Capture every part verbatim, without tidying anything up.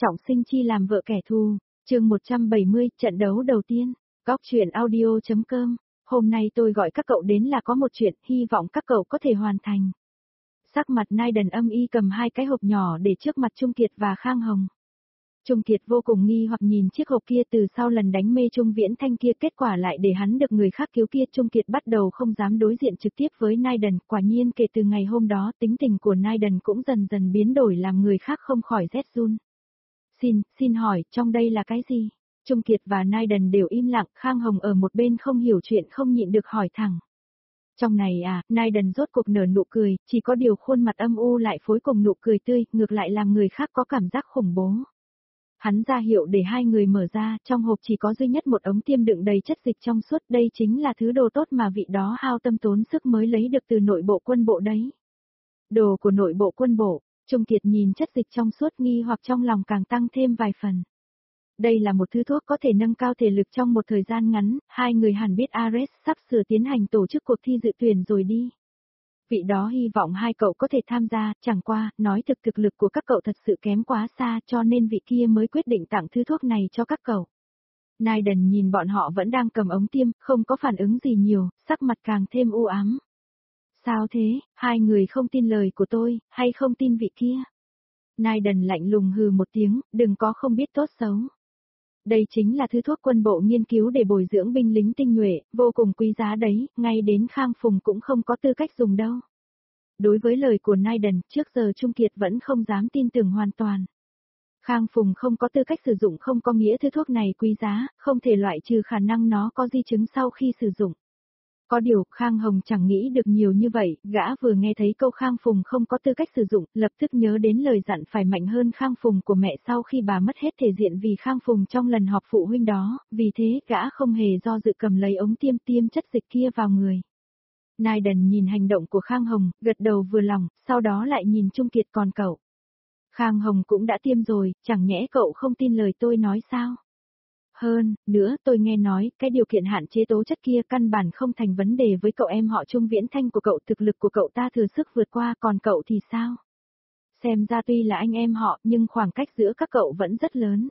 Trọng sinh chi làm vợ kẻ thù, chương một trăm bảy mươi, trận đấu đầu tiên, góc truyện audio.com, hôm nay tôi gọi các cậu đến là có một chuyện, hy vọng các cậu có thể hoàn thành. Sắc mặt Nai đần âm y cầm hai cái hộp nhỏ để trước mặt Trung Kiệt và Khang Hồng. Trung Kiệt vô cùng nghi hoặc nhìn chiếc hộp kia từ sau lần đánh mê Trung Viễn Thanh kia, kết quả lại để hắn được người khác cứu kia. Trung Kiệt bắt đầu không dám đối diện trực tiếp với Nai đần, quả nhiên kể từ ngày hôm đó tính tình của Nai đần cũng dần dần biến đổi làm người khác không khỏi rét run. Xin, xin hỏi, trong đây là cái gì? Trung Kiệt và Nai đần đều im lặng, Khang Hồng ở một bên không hiểu chuyện không nhịn được hỏi thẳng. Trong này à, Nai đần rốt cuộc nở nụ cười, chỉ có điều khuôn mặt âm u lại phối cùng nụ cười tươi, ngược lại làm người khác có cảm giác khủng bố. Hắn ra hiệu để hai người mở ra, trong hộp chỉ có duy nhất một ống tiêm đựng đầy chất dịch trong suốt, đây chính là thứ đồ tốt mà vị đó hao tâm tốn sức mới lấy được từ nội bộ quân bộ đấy. Đồ của nội bộ quân bộ. Trung Kiệt nhìn chất dịch trong suốt nghi hoặc trong lòng càng tăng thêm vài phần. Đây là một thứ thuốc có thể nâng cao thể lực trong một thời gian ngắn, hai người hẳn biết Ares sắp sửa tiến hành tổ chức cuộc thi dự tuyển rồi đi. Vị đó hy vọng hai cậu có thể tham gia, chẳng qua, nói thực thực lực của các cậu thật sự kém quá xa cho nên vị kia mới quyết định tặng thứ thuốc này cho các cậu. Nai đần nhìn bọn họ vẫn đang cầm ống tiêm, không có phản ứng gì nhiều, sắc mặt càng thêm u ám. Sao thế, hai người không tin lời của tôi, hay không tin vị kia? Nai đần lạnh lùng hừ một tiếng, đừng có không biết tốt xấu. Đây chính là thứ thuốc quân bộ nghiên cứu để bồi dưỡng binh lính tinh nhuệ, vô cùng quý giá đấy, ngay đến Khang Phùng cũng không có tư cách dùng đâu. Đối với lời của Nai đần, trước giờ Trung Kiệt vẫn không dám tin tưởng hoàn toàn. Khang Phùng không có tư cách sử dụng không có nghĩa thứ thuốc này quý giá, không thể loại trừ khả năng nó có di chứng sau khi sử dụng. Có điều, Khang Hồng chẳng nghĩ được nhiều như vậy, gã vừa nghe thấy câu Khang Phùng không có tư cách sử dụng, lập tức nhớ đến lời dặn phải mạnh hơn Khang Phùng của mẹ sau khi bà mất hết thể diện vì Khang Phùng trong lần họp phụ huynh đó, vì thế gã không hề do dự cầm lấy ống tiêm tiêm chất dịch kia vào người. Nai đần nhìn hành động của Khang Hồng, gật đầu vừa lòng, sau đó lại nhìn Trung Kiệt còn cậu. Khang Hồng cũng đã tiêm rồi, chẳng nhẽ cậu không tin lời tôi nói sao? Hơn, nữa tôi nghe nói, cái điều kiện hạn chế tố chất kia căn bản không thành vấn đề với cậu em họ Trung Viễn Thanh của cậu, thực lực của cậu ta thừa sức vượt qua, còn cậu thì sao? Xem ra tuy là anh em họ, nhưng khoảng cách giữa các cậu vẫn rất lớn.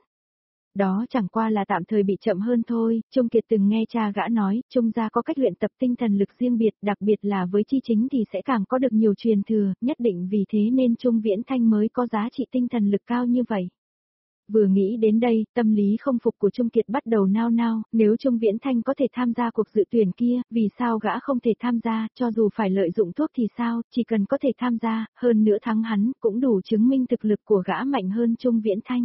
Đó chẳng qua là tạm thời bị chậm hơn thôi, Trung Kiệt từng nghe cha gã nói, Trung gia có cách luyện tập tinh thần lực riêng biệt, đặc biệt là với chi chính thì sẽ càng có được nhiều truyền thừa, nhất định vì thế nên Trung Viễn Thanh mới có giá trị tinh thần lực cao như vậy. Vừa nghĩ đến đây, tâm lý không phục của Trung Kiệt bắt đầu nao nao, nếu Trung Viễn Thanh có thể tham gia cuộc dự tuyển kia, vì sao gã không thể tham gia, cho dù phải lợi dụng thuốc thì sao, chỉ cần có thể tham gia, hơn nữa thắng hắn, cũng đủ chứng minh thực lực của gã mạnh hơn Trung Viễn Thanh.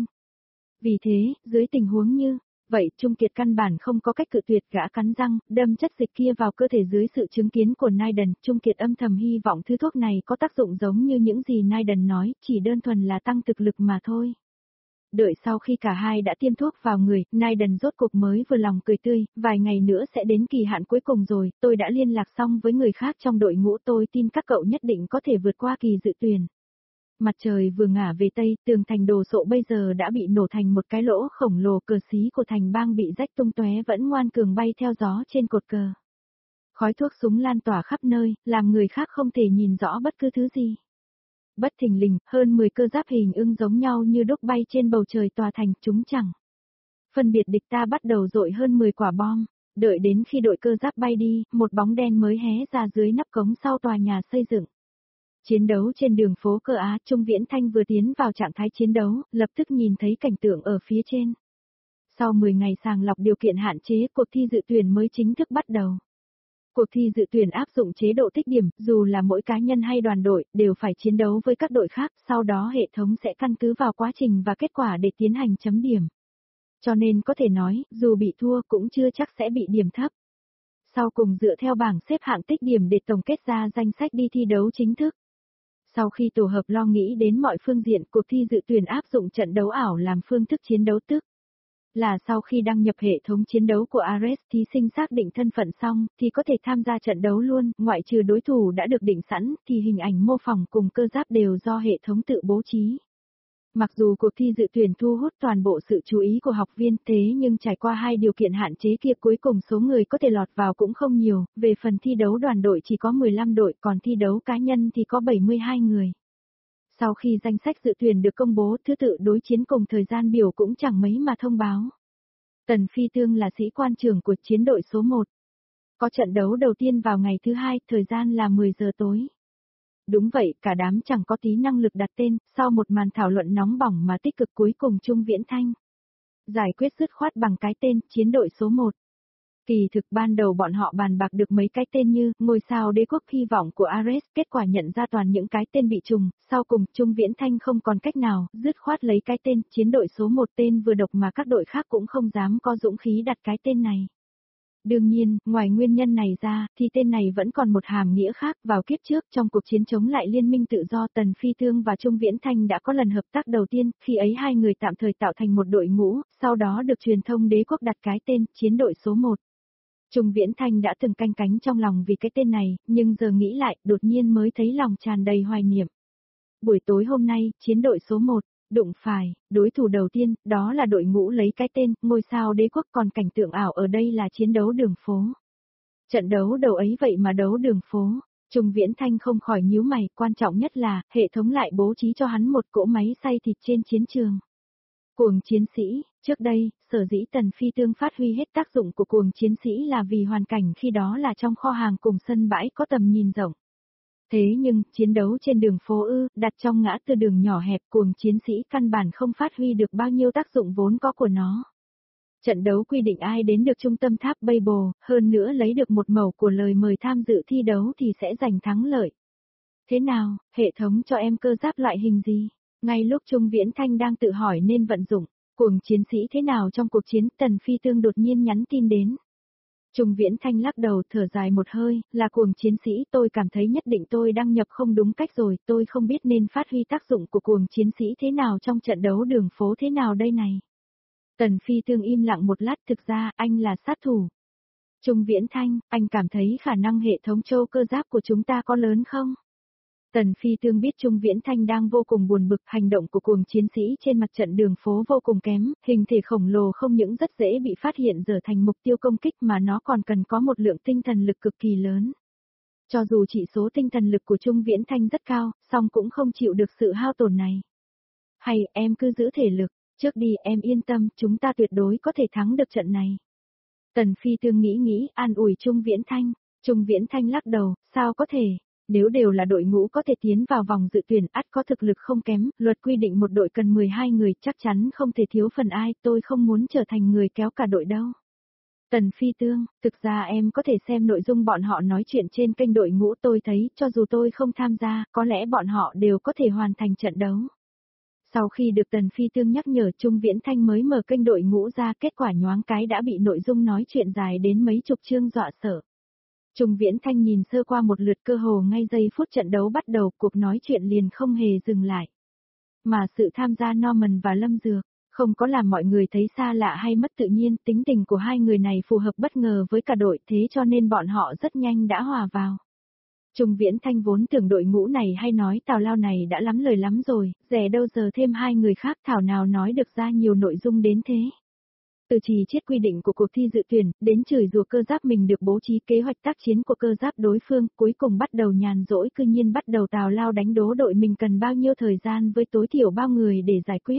Vì thế, dưới tình huống như vậy, Trung Kiệt căn bản không có cách cự tuyệt, gã cắn răng, đâm chất dịch kia vào cơ thể dưới sự chứng kiến của Nai đần, Trung Kiệt âm thầm hy vọng thứ thuốc này có tác dụng giống như những gì Nai đần nói, chỉ đơn thuần là tăng thực lực mà thôi. Đợi sau khi cả hai đã tiêm thuốc vào người, Nai đần rốt cuộc mới vừa lòng cười tươi, vài ngày nữa sẽ đến kỳ hạn cuối cùng rồi, tôi đã liên lạc xong với người khác trong đội ngũ, tôi tin các cậu nhất định có thể vượt qua kỳ dự tuyển. Mặt trời vừa ngả về tây, tường thành đồ sộ bây giờ đã bị nổ thành một cái lỗ khổng lồ, cờ xí của thành bang bị rách tung tóe vẫn ngoan cường bay theo gió trên cột cờ. Khói thuốc súng lan tỏa khắp nơi, làm người khác không thể nhìn rõ bất cứ thứ gì. Bất thình lình, hơn mười cơ giáp hình ưng giống nhau như đúc bay trên bầu trời tòa thành, chúng chẳng phân biệt địch ta bắt đầu dội hơn mười quả bom, đợi đến khi đội cơ giáp bay đi, một bóng đen mới hé ra dưới nắp cống sau tòa nhà xây dựng. Chiến đấu trên đường phố Cơ Á, Trung Viễn Thanh vừa tiến vào trạng thái chiến đấu, lập tức nhìn thấy cảnh tượng ở phía trên. Sau mười ngày sàng lọc điều kiện hạn chế, cuộc thi dự tuyển mới chính thức bắt đầu. Cuộc thi dự tuyển áp dụng chế độ tích điểm, dù là mỗi cá nhân hay đoàn đội, đều phải chiến đấu với các đội khác, sau đó hệ thống sẽ căn cứ vào quá trình và kết quả để tiến hành chấm điểm. Cho nên có thể nói, dù bị thua cũng chưa chắc sẽ bị điểm thấp. Sau cùng dựa theo bảng xếp hạng tích điểm để tổng kết ra danh sách đi thi đấu chính thức. Sau khi tổ hợp lo nghĩ đến mọi phương diện, cuộc thi dự tuyển áp dụng trận đấu ảo làm phương thức chiến đấu, tức là sau khi đăng nhập hệ thống chiến đấu của Ares, thí sinh xác định thân phận xong, thì có thể tham gia trận đấu luôn, ngoại trừ đối thủ đã được định sẵn, thì hình ảnh mô phỏng cùng cơ giáp đều do hệ thống tự bố trí. Mặc dù cuộc thi dự tuyển thu hút toàn bộ sự chú ý của học viên, thế nhưng trải qua hai điều kiện hạn chế kia cuối cùng số người có thể lọt vào cũng không nhiều, về phần thi đấu đoàn đội chỉ có mười lăm đội, còn thi đấu cá nhân thì có bảy mươi hai người. Sau khi danh sách dự tuyển được công bố, thứ tự đối chiến cùng thời gian biểu cũng chẳng mấy mà thông báo. Tần Phi Tương là sĩ quan trưởng của chiến đội số một. Có trận đấu đầu tiên vào ngày thứ hai, thời gian là mười giờ tối. Đúng vậy, cả đám chẳng có tí năng lực đặt tên, sau một màn thảo luận nóng bỏng mà tích cực cuối cùng Trung Viễn Thanh giải quyết dứt khoát bằng cái tên chiến đội số một. Kỳ thực ban đầu bọn họ bàn bạc được mấy cái tên như ngôi sao đế quốc hy vọng của Ares, kết quả nhận ra toàn những cái tên bị trùng, sau cùng Trung Viễn Thanh không còn cách nào, dứt khoát lấy cái tên chiến đội số một, tên vừa độc mà các đội khác cũng không dám có dũng khí đặt cái tên này. Đương nhiên, ngoài nguyên nhân này ra, thì tên này vẫn còn một hàm nghĩa khác. Vào kiếp trước trong cuộc chiến chống lại Liên minh tự do, Tần Phi Tương và Trung Viễn Thanh đã có lần hợp tác đầu tiên, khi ấy hai người tạm thời tạo thành một đội ngũ, sau đó được truyền thông đế quốc đặt cái tên chiến đội số một. Trung Viễn Thanh đã từng canh cánh trong lòng vì cái tên này, nhưng giờ nghĩ lại, đột nhiên mới thấy lòng tràn đầy hoài niệm. Buổi tối hôm nay, chiến đội số một, đụng phải, đối thủ đầu tiên, đó là đội ngũ lấy cái tên, ngôi sao đế quốc, còn cảnh tượng ảo ở đây là chiến đấu đường phố. Trận đấu đầu ấy vậy mà đấu đường phố, Trung Viễn Thanh không khỏi nhíu mày, quan trọng nhất là, hệ thống lại bố trí cho hắn một cỗ máy xay thịt trên chiến trường. Cuồng chiến sĩ, trước đây, sở dĩ Tần Phi Tương phát huy hết tác dụng của cuồng chiến sĩ là vì hoàn cảnh khi đó là trong kho hàng cùng sân bãi có tầm nhìn rộng. Thế nhưng, chiến đấu trên đường phố ư, đặt trong ngã tư đường nhỏ hẹp, cuồng chiến sĩ căn bản không phát huy được bao nhiêu tác dụng vốn có của nó. Trận đấu quy định ai đến được trung tâm tháp Babel, hơn nữa lấy được một mẩu của lời mời tham dự thi đấu thì sẽ giành thắng lợi. Thế nào, hệ thống cho em cơ giáp loại hình gì? Ngay lúc Trung Viễn Thanh đang tự hỏi nên vận dụng, cuồng chiến sĩ thế nào trong cuộc chiến, Tần Phi Tương đột nhiên nhắn tin đến. Trung Viễn Thanh lắc đầu, thở dài một hơi, là cuồng chiến sĩ, tôi cảm thấy nhất định tôi đăng nhập không đúng cách rồi, tôi không biết nên phát huy tác dụng của cuồng chiến sĩ thế nào trong trận đấu đường phố thế nào đây này. Tần Phi Tương im lặng một lát, thực ra, anh là sát thủ. Trung Viễn Thanh, anh cảm thấy khả năng hệ thống châu cơ giáp của chúng ta có lớn không? Tần Phi Tương biết Trung Viễn Thanh đang vô cùng buồn bực, hành động của cuồng chiến sĩ trên mặt trận đường phố vô cùng kém, hình thể khổng lồ không những rất dễ bị phát hiện trở thành mục tiêu công kích mà nó còn cần có một lượng tinh thần lực cực kỳ lớn. Cho dù chỉ số tinh thần lực của Trung Viễn Thanh rất cao, song cũng không chịu được sự hao tổn này. Hay, em cứ giữ thể lực, trước đi, em yên tâm, chúng ta tuyệt đối có thể thắng được trận này. Tần Phi Tương nghĩ nghĩ, an ủi Trung Viễn Thanh. Trung Viễn Thanh lắc đầu, sao có thể? Nếu đều là đội ngũ có thể tiến vào vòng dự tuyển, ắt có thực lực không kém, luật quy định một đội cần mười hai người, chắc chắn không thể thiếu phần ai, tôi không muốn trở thành người kéo cả đội đâu. Tần Phi Tương, thực ra em có thể xem nội dung bọn họ nói chuyện trên kênh đội ngũ, tôi thấy, cho dù tôi không tham gia, có lẽ bọn họ đều có thể hoàn thành trận đấu. Sau khi được Tần Phi Tương nhắc nhở, Trung Viễn Thanh mới mở kênh đội ngũ ra, kết quả nhoáng cái đã bị nội dung nói chuyện dài đến mấy chục chương dọa sợ. Trung Viễn Thanh nhìn sơ qua một lượt, cơ hồ ngay giây phút trận đấu bắt đầu, cuộc nói chuyện liền không hề dừng lại. Mà sự tham gia Norman và Lâm Dược, không có làm mọi người thấy xa lạ hay mất tự nhiên, tính tình của hai người này phù hợp bất ngờ với cả đội, thế cho nên bọn họ rất nhanh đã hòa vào. Trung Viễn Thanh vốn tưởng đội ngũ này hay nói tào lao này đã lắm lời lắm rồi, rẻ đâu giờ thêm hai người khác thảo nào nói được ra nhiều nội dung đến thế. Từ trì chiết quy định của cuộc thi dự tuyển, đến chửi rủa cơ giáp mình được bố trí kế hoạch tác chiến của cơ giáp đối phương, cuối cùng bắt đầu nhàn rỗi cư nhiên bắt đầu tào lao đánh đố đội mình cần bao nhiêu thời gian với tối thiểu bao người để giải quyết.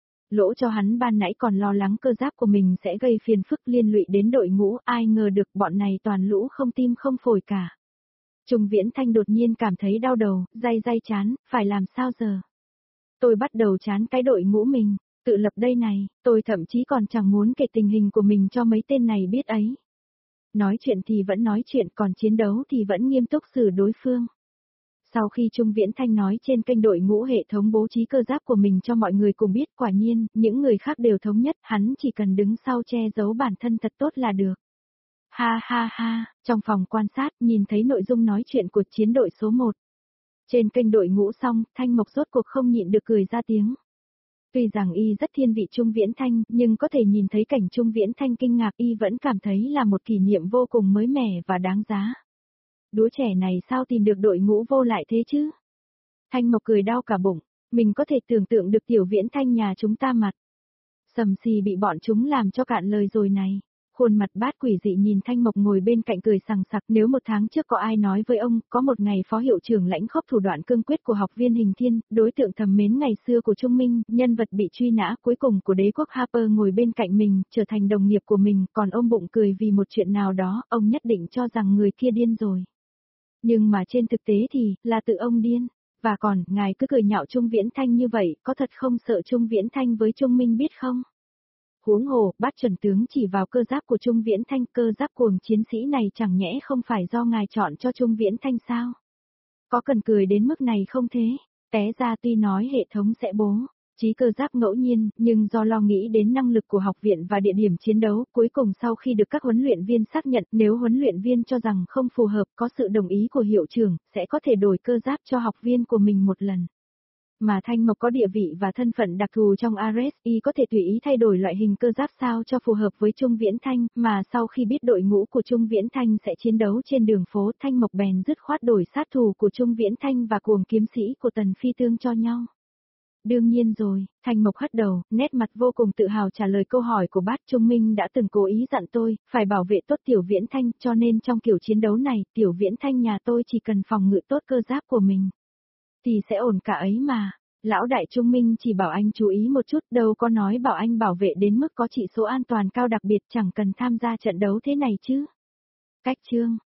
Lỗ cho hắn ban nãy còn lo lắng cơ giáp của mình sẽ gây phiền phức liên lụy đến đội ngũ, ai ngờ được bọn này toàn lũ không tim không phổi cả. Trung Viễn Thanh đột nhiên cảm thấy đau đầu, day day chán, phải làm sao giờ? Tôi bắt đầu chán cái đội ngũ mình. Tự lập đây này, tôi thậm chí còn chẳng muốn kể tình hình của mình cho mấy tên này biết ấy. Nói chuyện thì vẫn nói chuyện, còn chiến đấu thì vẫn nghiêm túc xử đối phương. Sau khi Trung Viễn Thanh nói trên kênh đội ngũ hệ thống bố trí cơ giáp của mình cho mọi người cùng biết, quả nhiên, những người khác đều thống nhất, hắn chỉ cần đứng sau che giấu bản thân thật tốt là được. Ha ha ha, trong phòng quan sát, nhìn thấy nội dung nói chuyện của chiến đội số một. Trên kênh đội ngũ xong, Thanh Mộc rốt cuộc không nhịn được cười ra tiếng. Tuy rằng y rất thiên vị Trung Viễn Thanh, nhưng có thể nhìn thấy cảnh Trung Viễn Thanh kinh ngạc, y vẫn cảm thấy là một kỷ niệm vô cùng mới mẻ và đáng giá. Đứa trẻ này sao tìm được đội ngũ vô lại thế chứ? Thanh Mộc cười đau cả bụng, mình có thể tưởng tượng được Tiểu Viễn Thanh nhà chúng ta mặt. Sầm xì bị bọn chúng làm cho cạn lời rồi này. Khuôn mặt bát quỷ dị nhìn Thanh Mộc ngồi bên cạnh cười sằng sặc, nếu một tháng trước có ai nói với ông, có một ngày phó hiệu trưởng lãnh khốc thủ đoạn cương quyết của học viên Hình Thiên, đối tượng thầm mến ngày xưa của Trung Minh, nhân vật bị truy nã cuối cùng của đế quốc Harper ngồi bên cạnh mình, trở thành đồng nghiệp của mình, còn ôm bụng cười vì một chuyện nào đó, ông nhất định cho rằng người kia điên rồi. Nhưng mà trên thực tế thì, là tự ông điên. Và còn, ngài cứ cười nhạo Trung Viễn Thanh như vậy, có thật không sợ Trung Viễn Thanh với Trung Minh biết không? Huống hồ, bát chuẩn tướng chỉ vào cơ giáp của Trung Viễn Thanh, cơ giáp cuồng chiến sĩ này chẳng nhẽ không phải do ngài chọn cho Trung Viễn Thanh sao? Có cần cười đến mức này không thế? Té ra tuy nói hệ thống sẽ bố trí cơ giáp ngẫu nhiên, nhưng do lo nghĩ đến năng lực của học viện và địa điểm chiến đấu, cuối cùng sau khi được các huấn luyện viên xác nhận, nếu huấn luyện viên cho rằng không phù hợp, có sự đồng ý của hiệu trưởng, sẽ có thể đổi cơ giáp cho học viên của mình một lần. Mà Thanh Mộc có địa vị và thân phận đặc thù trong a rờ ét, y có thể tùy ý thay đổi loại hình cơ giáp sao cho phù hợp với Trung Viễn Thanh, mà sau khi biết đội ngũ của Trung Viễn Thanh sẽ chiến đấu trên đường phố, Thanh Mộc bèn dứt khoát đổi sát thủ của Trung Viễn Thanh và cuồng kiếm sĩ của Tần Phi Tương cho nhau. Đương nhiên rồi, Thanh Mộc hất đầu, nét mặt vô cùng tự hào trả lời câu hỏi của bát. Trung Minh đã từng cố ý dặn tôi, phải bảo vệ tốt Tiểu Viễn Thanh, cho nên trong kiểu chiến đấu này, Tiểu Viễn Thanh nhà tôi chỉ cần phòng ngự tốt cơ giáp của mình. Thì sẽ ổn cả ấy mà. Lão đại Trung Minh chỉ bảo anh chú ý một chút, đâu có nói bảo anh bảo vệ đến mức có chỉ số an toàn cao đặc biệt, chẳng cần tham gia trận đấu thế này chứ. Cách chương